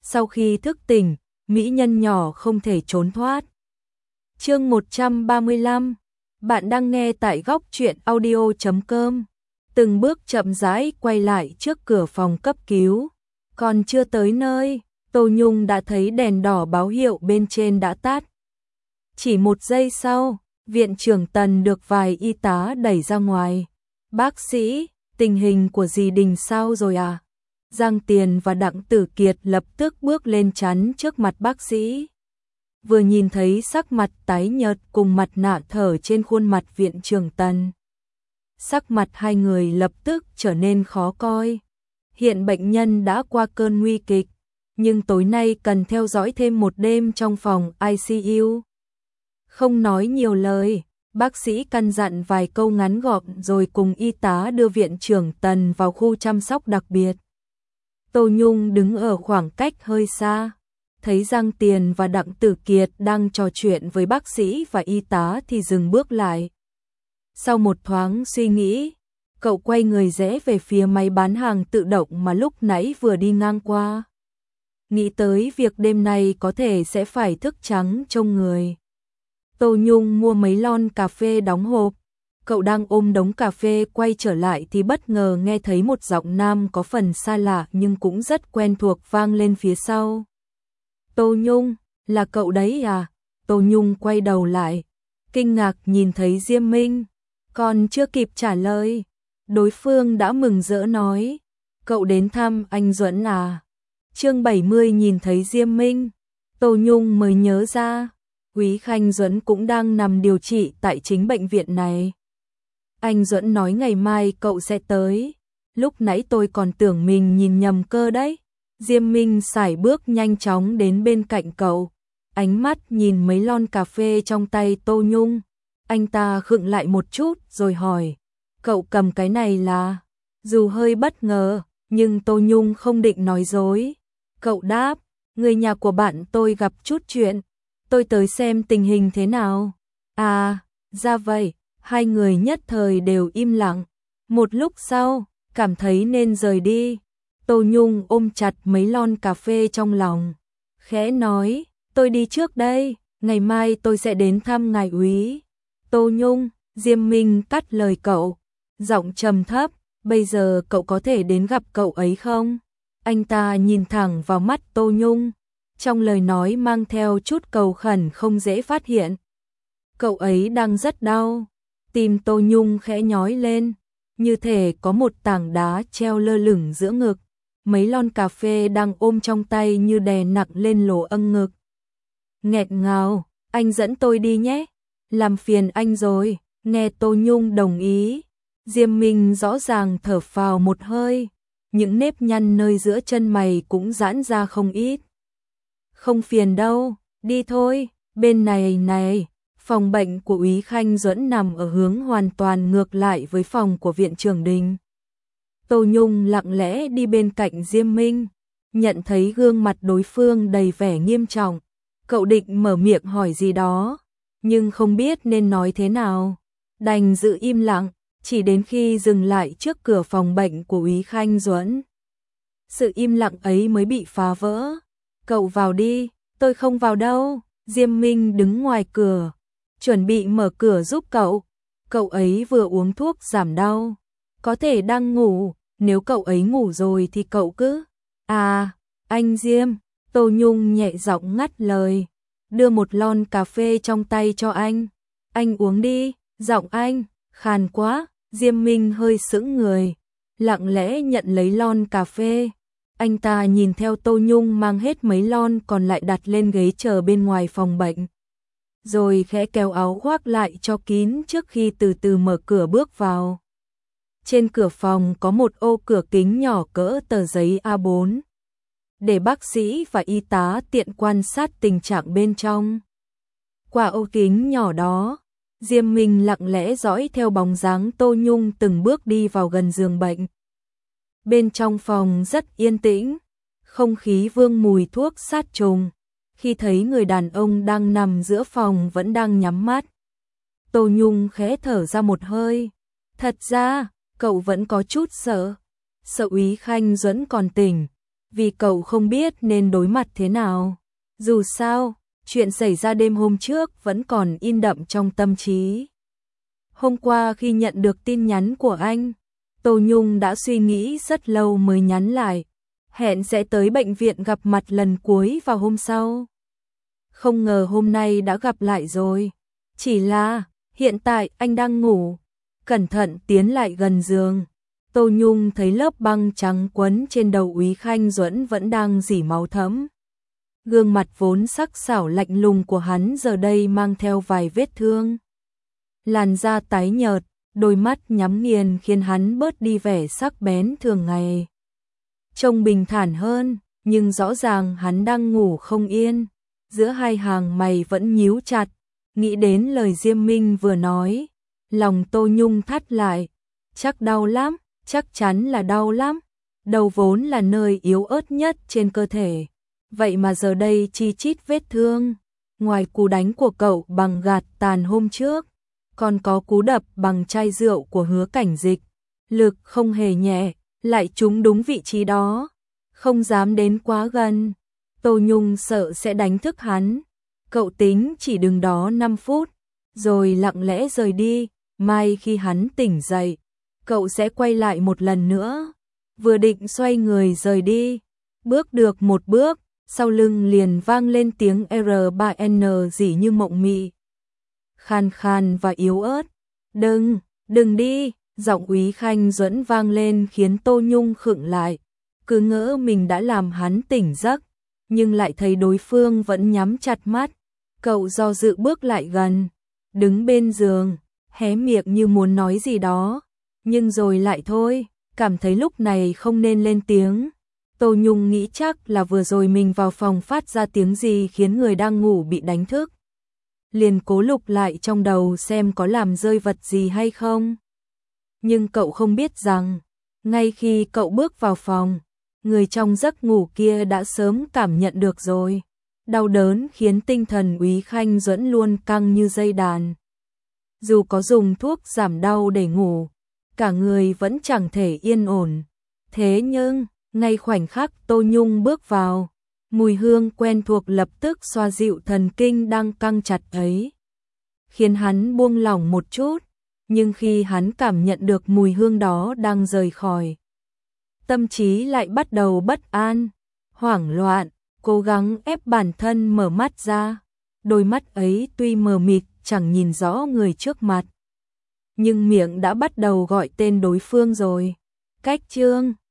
Sau khi thức tỉnh, mỹ nhân nhỏ không thể trốn thoát. Chương 135. Bạn đang nghe tại góc truyện audio.com. Từng bước chậm rãi quay lại trước cửa phòng cấp cứu. Còn chưa tới nơi, Tô Nhung đã thấy đèn đỏ báo hiệu bên trên đã tắt. Chỉ một giây sau, viện trưởng Tần được vài y tá đẩy ra ngoài. Bác sĩ, tình hình của dì Đình sao rồi à? Giang Tiền và Đặng Tử Kiệt lập tức bước lên chắn trước mặt bác sĩ. Vừa nhìn thấy sắc mặt tái nhợt cùng mặt nạ thở trên khuôn mặt viện trưởng Tần. Sắc mặt hai người lập tức trở nên khó coi. Hiện bệnh nhân đã qua cơn nguy kịch, nhưng tối nay cần theo dõi thêm một đêm trong phòng ICU. Không nói nhiều lời, bác sĩ căn dặn vài câu ngắn gọn rồi cùng y tá đưa viện trưởng Tần vào khu chăm sóc đặc biệt. Tô Nhung đứng ở khoảng cách hơi xa, thấy Giang Tiền và Đặng Tử Kiệt đang trò chuyện với bác sĩ và y tá thì dừng bước lại. Sau một thoáng suy nghĩ, cậu quay người rẽ về phía máy bán hàng tự động mà lúc nãy vừa đi ngang qua. Nghĩ tới việc đêm nay có thể sẽ phải thức trắng trông người. Tô Nhung mua mấy lon cà phê đóng hộp. Cậu đang ôm đống cà phê quay trở lại thì bất ngờ nghe thấy một giọng nam có phần xa lạ nhưng cũng rất quen thuộc vang lên phía sau. Tô Nhung, là cậu đấy à? Tô Nhung quay đầu lại, kinh ngạc nhìn thấy Diêm Minh. Còn chưa kịp trả lời, đối phương đã mừng rỡ nói, cậu đến thăm anh Duẫn à? Chương 70 nhìn thấy Diêm Minh, Tô Nhung mới nhớ ra, Quý Khanh Duẫn cũng đang nằm điều trị tại chính bệnh viện này. Anh Duẫn nói ngày mai cậu sẽ tới, lúc nãy tôi còn tưởng mình nhìn nhầm cơ đấy. Diêm Minh sải bước nhanh chóng đến bên cạnh cậu, ánh mắt nhìn mấy lon cà phê trong tay Tô Nhung. Anh ta khựng lại một chút rồi hỏi, cậu cầm cái này là? Dù hơi bất ngờ, nhưng Tô Nhung không định nói dối. Cậu đáp, người nhà của bạn tôi gặp chút chuyện, tôi tới xem tình hình thế nào. À, ra vậy. Hai người nhất thời đều im lặng. Một lúc sau, cảm thấy nên rời đi. Tô Nhung ôm chặt mấy lon cà phê trong lòng, khẽ nói, tôi đi trước đây, ngày mai tôi sẽ đến thăm ngài úy. Tô Nhung, Diêm Minh cắt lời cậu, giọng trầm thấp, bây giờ cậu có thể đến gặp cậu ấy không? Anh ta nhìn thẳng vào mắt Tô Nhung, trong lời nói mang theo chút cầu khẩn không dễ phát hiện. Cậu ấy đang rất đau. Tim Tô Nhung khẽ nhói lên, như thể có một tảng đá treo lơ lửng giữa ngực, mấy lon cà phê đang ôm trong tay như đè nặng lên lỗ âng ngực. Nghẹt ngào, anh dẫn tôi đi nhé, làm phiền anh rồi. Nghe Tô Nhung đồng ý, Diêm Minh rõ ràng thở phào một hơi, những nếp nhăn nơi giữa chân mày cũng giãn ra không ít. Không phiền đâu, đi thôi, bên này này. Phòng bệnh của Úy Khanh Duẫn nằm ở hướng hoàn toàn ngược lại với phòng của viện trưởng Đình. Tô Nhung lặng lẽ đi bên cạnh Diêm Minh, nhận thấy gương mặt đối phương đầy vẻ nghiêm trọng. Cậu định mở miệng hỏi gì đó, nhưng không biết nên nói thế nào. Đành giữ im lặng, chỉ đến khi dừng lại trước cửa phòng bệnh của Úy Khanh Duẫn. Sự im lặng ấy mới bị phá vỡ. Cậu vào đi, tôi không vào đâu. Diêm Minh đứng ngoài cửa, chuẩn bị mở cửa giúp cậu. Cậu ấy vừa uống thuốc giảm đau, có thể đang ngủ, nếu cậu ấy ngủ rồi thì cậu cứ... À, anh Diêm, Tô Nhung nhẹ giọng ngắt lời, đưa một lon cà phê trong tay cho anh. Anh uống đi, giọng anh, khàn quá. Diêm Minh hơi sững người, lặng lẽ nhận lấy lon cà phê. Anh ta nhìn theo Tô Nhung mang hết mấy lon còn lại đặt lên ghế chờ bên ngoài phòng bệnh, rồi khẽ kéo áo khoác lại cho kín trước khi từ từ mở cửa bước vào. Trên cửa phòng có một ô cửa kính nhỏ cỡ tờ giấy A4, để bác sĩ và y tá tiện quan sát tình trạng bên trong. Qua ô kính nhỏ đó, Diêm Minh lặng lẽ dõi theo bóng dáng Tô Nhung từng bước đi vào gần giường bệnh. Bên trong phòng rất yên tĩnh, không khí vương mùi thuốc sát trùng. Khi thấy người đàn ông đang nằm giữa phòng vẫn đang nhắm mắt, Tô Nhung khẽ thở ra một hơi. Thật ra, cậu vẫn có chút sợ. Sợ Úy Khanh Duẫn còn tỉnh, vì cậu không biết nên đối mặt thế nào. Dù sao, chuyện xảy ra đêm hôm trước vẫn còn in đậm trong tâm trí. Hôm qua khi nhận được tin nhắn của anh, Tô Nhung đã suy nghĩ rất lâu mới nhắn lại, hẹn sẽ tới bệnh viện gặp mặt lần cuối vào hôm sau. Không ngờ hôm nay đã gặp lại rồi. Chỉ là, hiện tại anh đang ngủ. Cẩn thận tiến lại gần giường. Tô Nhung thấy lớp băng trắng quấn trên đầu Úy Khanh Duẫn vẫn đang rỉ máu thẫm. Gương mặt vốn sắc sảo lạnh lùng của hắn giờ đây mang theo vài vết thương. Làn da tái nhợt, đôi mắt nhắm nghiền khiến hắn bớt đi vẻ sắc bén thường ngày. Trông bình thản hơn, nhưng rõ ràng hắn đang ngủ không yên. Giữa hai hàng mày vẫn nhíu chặt, nghĩ đến lời Diêm Minh vừa nói. Lòng Tô Nhung thắt lại, chắc đau lắm, chắc chắn là đau lắm. Đầu vốn là nơi yếu ớt nhất trên cơ thể, vậy mà giờ đây chi chít vết thương. Ngoài cú đánh của cậu bằng gạt tàn hôm trước, còn có cú đập bằng chai rượu của Hứa Cảnh Dịch. Lực không hề nhẹ, lại trúng đúng vị trí đó, không dám đến quá gần. Tô Nhung sợ sẽ đánh thức hắn. Cậu tính chỉ đứng đó 5 phút, rồi lặng lẽ rời đi. Mai khi hắn tỉnh dậy, cậu sẽ quay lại một lần nữa. Vừa định xoay người rời đi, bước được một bước, sau lưng liền vang lên tiếng R3N rỉ như mộng mị. Khan khan và yếu ớt. Đừng đi, giọng Úy Khanh Duẫn vang lên khiến Tô Nhung khựng lại. Cứ ngỡ mình đã làm hắn tỉnh giấc, nhưng lại thấy đối phương vẫn nhắm chặt mắt. Cậu do dự bước lại gần, đứng bên giường, hé miệng như muốn nói gì đó, nhưng rồi lại thôi, cảm thấy lúc này không nên lên tiếng. Tô Nhung nghĩ chắc là vừa rồi mình vào phòng phát ra tiếng gì khiến người đang ngủ bị đánh thức. Liền cố lục lại trong đầu xem có làm rơi vật gì hay không. Nhưng cậu không biết rằng, ngay khi cậu bước vào phòng, người trong giấc ngủ kia đã sớm cảm nhận được rồi. Đau đớn khiến tinh thần Úy Khanh Duẫn luôn căng như dây đàn. Dù có dùng thuốc giảm đau để ngủ, cả người vẫn chẳng thể yên ổn. Thế nhưng, ngay khoảnh khắc Tô Nhung bước vào, mùi hương quen thuộc lập tức xoa dịu thần kinh đang căng chặt ấy, khiến hắn buông lỏng một chút. Nhưng khi hắn cảm nhận được mùi hương đó đang rời khỏi, tâm trí lại bắt đầu bất an, hoảng loạn, cố gắng ép bản thân mở mắt ra. Đôi mắt ấy tuy mờ mịt chẳng nhìn rõ người trước mặt, nhưng miệng đã bắt đầu gọi tên đối phương rồi. Cách Trương